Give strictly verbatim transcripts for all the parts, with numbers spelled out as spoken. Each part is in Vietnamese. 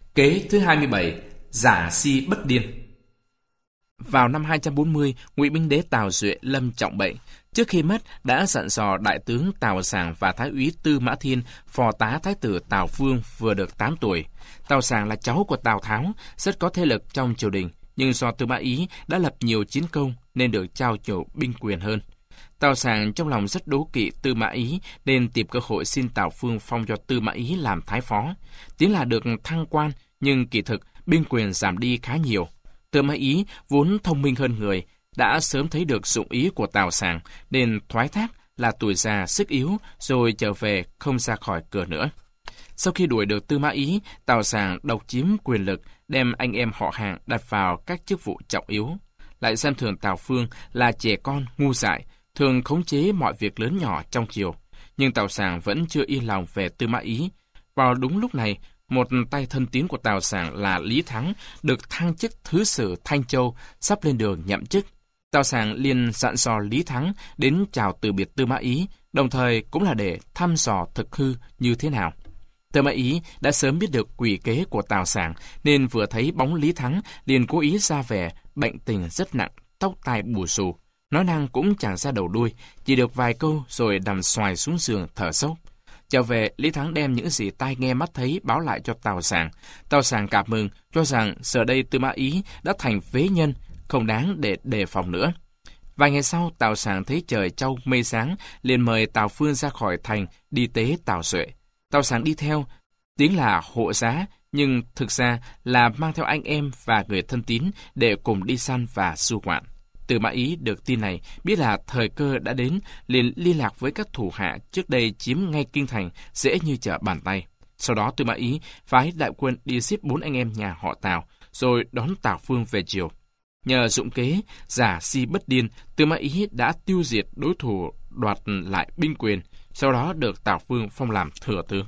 Kế thứ hai mươi bảy, giả si bất điên. Vào năm hai trăm bốn mươi, Ngụy Binh Đế Tào Duệ lâm trọng bệnh. Trước khi mất, đã dặn dò đại tướng Tào Sảng và thái úy Tư Mã Thiên, phò tá thái tử Tào Phương vừa được tám tuổi. Tào Sảng là cháu của Tào Tháo, rất có thế lực trong triều đình, nhưng do Tư Mã Ý đã lập nhiều chiến công nên được trao nhiều binh quyền hơn. Tào Sảng trong lòng rất đố kỵ Tư Mã Ý nên tìm cơ hội xin Tào Phương phong cho Tư Mã Ý làm thái phó. Tiếng là được thăng quan, nhưng kỳ thực binh quyền giảm đi khá nhiều. Tư Mã Ý vốn thông minh hơn người, đã sớm thấy được dụng ý của Tào Sảng nên thoái thác là tuổi già sức yếu rồi trở về không ra khỏi cửa nữa. Sau khi đuổi được Tư Mã Ý, Tào Sảng độc chiếm quyền lực, đem anh em họ hàng đặt vào các chức vụ trọng yếu. Lại xem thường Tào Phương là trẻ con ngu dại, thường khống chế mọi việc lớn nhỏ trong triều. Nhưng Tào Sảng vẫn chưa yên lòng về Tư Mã Ý. Vào đúng lúc này, một tay thân tín của Tào Sảng là Lý Thắng được thăng chức thứ sử Thanh Châu, sắp lên đường nhậm chức. Tào Sảng liền dặn dò Lý Thắng đến chào từ biệt Tư Mã Ý, đồng thời cũng là để thăm dò thực hư như thế nào. Tư Mã Ý đã sớm biết được quỷ kế của Tào Sảng nên vừa thấy bóng Lý Thắng liền cố ý ra vẻ bệnh tình rất nặng, tóc tai bù xù, nói năng cũng chẳng ra đầu đuôi, chỉ được vài câu rồi nằm xoài xuống giường thở sốc. Trở về, Lý Thắng đem những gì tai nghe mắt thấy báo lại cho Tào Sảng. Tào Sảng cảm mừng, cho rằng giờ đây Tư Mã Ý đã thành phế nhân, không đáng để đề phòng nữa. Vài ngày sau, Tào Sảng thấy trời trâu mây sáng, liền mời Tào Phương ra khỏi thành đi tế Tào Duệ. Tào Sảng đi theo, tiếng là hộ giá, nhưng thực ra là mang theo anh em và người thân tín để cùng đi săn và du ngoạn. Tư Mã Ý được tin này, biết là thời cơ đã đến, liền liên lạc với các thủ hạ trước đây chiếm ngay kinh thành, dễ như trở bàn tay. Sau đó Tư Mã Ý phái đại quân đi giết bốn anh em nhà họ Tào, rồi đón Tào Phương về triều. Nhờ dụng kế giả si bất điên, Tư Mã Ý đã tiêu diệt đối thủ, đoạt lại binh quyền, sau đó được Tào Phương phong làm thừa tướng.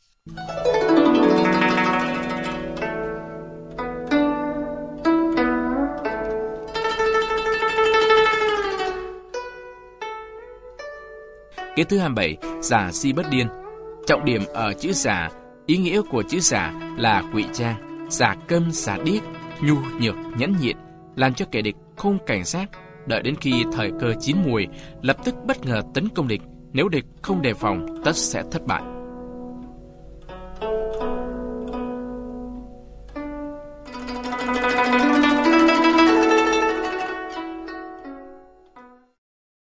Kế thứ hai mươi bảy, giả si bất điên. Trọng điểm ở chữ giả, ý nghĩa của chữ giả là ngụy trang, giả câm, giả điếc, nhu nhược, nhẫn nhịn, làm cho kẻ địch không cảnh giác, đợi đến khi thời cơ chín muồi, lập tức bất ngờ tấn công địch. Nếu địch không đề phòng, tất sẽ thất bại.